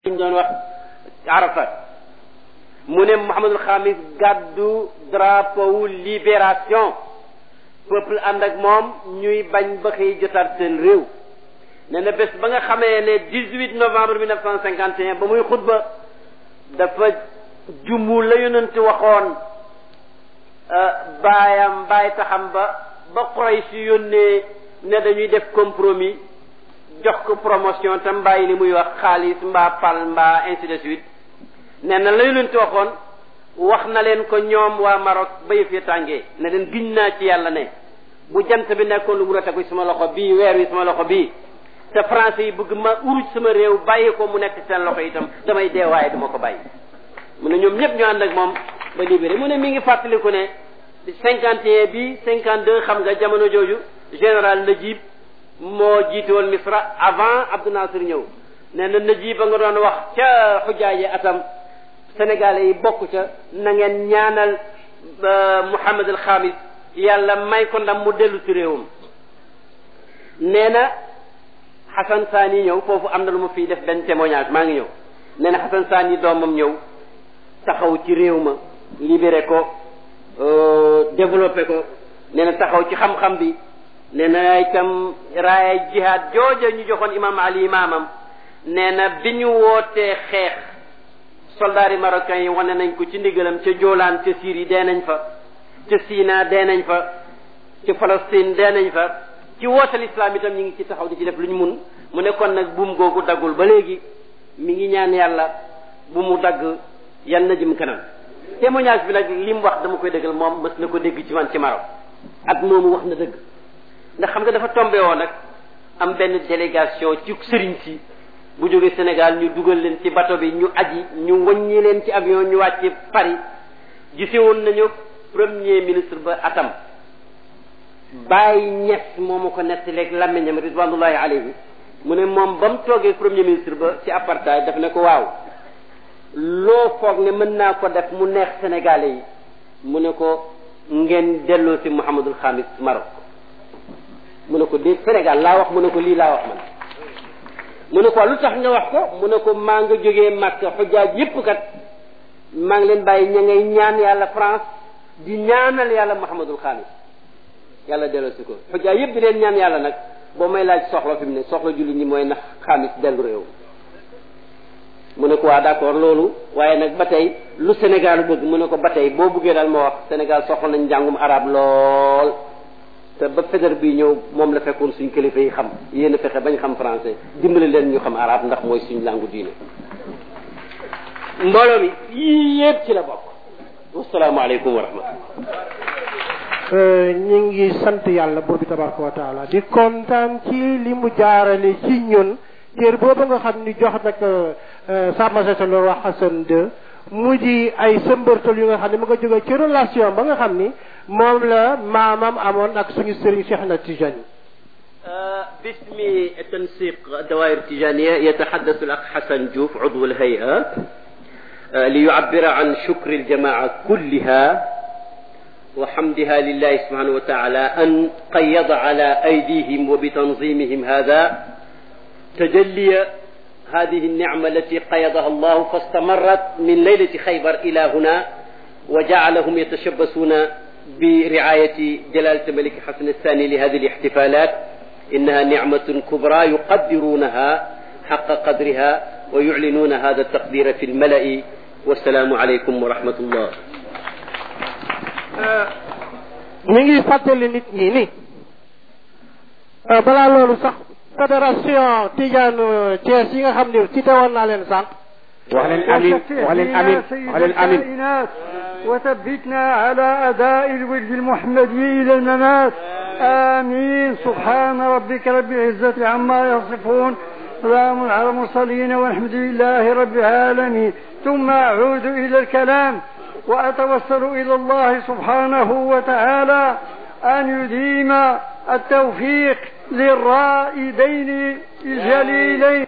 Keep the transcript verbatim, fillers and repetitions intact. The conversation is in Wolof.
ñu doon wax Arafat mu ne Mouhamadul Khamis gàddu drapeau libération peuple ànd ak moom ñuy bañ ba xëy jotaat seen réew nee na bés ba nga xamee ne dix-huit novembre mille neuf cent cinquante et un ba muy xutba dafa jumu la yonent waxoon baayam baay taxam ba ba Quraysh yónnee ne dañuy def compromis jox ko promotion tam bàyyi li muy wax xaalis mbaa pal mbaa ainsi de suite nee na la yonent waxoon wax na leen ko ñoom waa Maroc ba yëf ya tàngee ne leen giñ naa ci yàlla ne bu jant bi nekkoon lu mu roteku sama loxo bii weer wi sama loxo bii te français yi bëgg ma uruj sama réew bàyyi ko mu nekk seen loxo itam damay dee waaye duma ko bàyyi mu ne ñoom ñëpp ñu ànd ak moom ba libéré mu ne mi ngi fàttaliku ne cinquante et un bi cinquante deux xam nga jamono jooju général Najib moo jiite woon Misra avant Abdou Nasser ñëw nee na Najib ba nga doon wax ca xujaaje atam sénégalais yi bokk ca na ngeen ñaanal Mouhamad al Khamis yàlla may ko ndam mu dellu ci réewam nee na Hassan Sani ñëw foofu am na lu ma fii def benn témoignage maa ngi ñëw nee na Hassan Sani doomam ñëw taxaw ci réew ma libéré ko développé ko nee na taxaw ci xam-xam bi nee na itam raaya jihaad jooja ñu joxoon imam Ali imaamam nee na bi ñu wootee xeex soldats yi marocains yi wane nañ ko ci ndigalam ca Joolaan ca Syrie dee nañ fa ca Sina dee nañ fa ca Palestine dee nañ fa ci wootal islam itam ñu ngi ci taxaw di ci def lu ñu mun mu ne kon nag buum googu daggul ba léegi mi ngi ñaan yàlla bu mu dagg yan na jëm kanam témoignage bi nag li mu wax dama koy dëggal moom mës na ko dégg ci man ci Maroc at moomu wax na dëgg ndax xam nga dafa tombé woon nag am benn délégation ci sëriñ si bu jógee Sénégal ñu dugal leen ci bateau bi ñu aji ñu wàññi leen ci avion ñu wàcce Paris gise woon nañu premier ministre ba atam Baye Niass moo ma ko nettaleeg làmmiñam ridwanullahi alayhi mu ne moom ba mu toogee premier ministre ba ci apartheid daf ne ko waaw loo foog ne mën naa ko def mu neex sénégalais yi mu ne ko ngeen delloo si Mouhamadul Khamis Maroc mu ne ko de Sénégal laa wax mu ne ko lii laa wax man mu ne ko lu tax nga wax ko mu ne ko maa nga jógee Makka xujjaaj yépp kat maa ngi leen bàyyi ña ngay ñaan yàlla France di ñaanal yàlla Mouhamadul Khamis yàlla delloo si ko xujjaaj yépp di leen ñaan yàlla nag boo may laaj soxla fi mu ne soxla julli ñi mooy nax Khamis dellu réew mu ne ko waa d'accord loolu waaye nag ba tey lu Sénégal bëgg mu ne ko ba tey boo bëggee daal ma wax Sénégal soxla nañ njàngum arab lool te ba fédéral bi ñëw moom la fekkoon suñ kilifa yi xam yéen a fexe bañ xam français dimbali leen ñu xam arab ndax mooy suñ langue diine mbooloo mi yii yëpp ci la bokk wasalaamaaleykum wa rahmatullah ñu ngi sant yàlla buur bi tabaraka wa taala di kontaan ci li mu jaarale ci ñun téer boobu nga xam ni jox nag sa majesté le roi Hassan deux mu di ay sëmbërtal yu nga xam ne mu nga jóge ci relation ba nga xam ni moom la maamam amoon ak suñu sëriñ Cheikh na Tijani باسم تنسيق الدوائر التجانية يتحدث الأخ حسن جوف عضو الهيئة ليعبر عن شكر الجماعة كلها وحمدها لله سبحانه وتعالى أن قيض على أيديهم وبتنظيمهم هذا تجلي هذه النعمة التي قيضها الله فاستمرت من ليلة خيبر إلى هنا وجعلهم يتشبثون برعاية جلالة الملك حسن الثاني لهذه الاحتفالات إنها نعمة كبرى يقدرونها حق قدرها ويعلنون هذا التقدير في الملأ والسلام عليكم ورحمة الله. نيجي فاتل نيت ني ني بلا لولو صح fédération Tidiane Thiès yi nga xam ne ci teewoon naa leen sànq wax leen amin wax leen amin wax leen amin وثبتنا على أداء الوجه المحمدي إلى الممات آمين سبحان ربك رب العزة عما يصفون سلام على المرسلين والحمد لله رب العالمين ثم أعود إلى الكلام وأتوسل إلى الله سبحانه وتعالى أن يديم التوفيق للرائدين الجليلين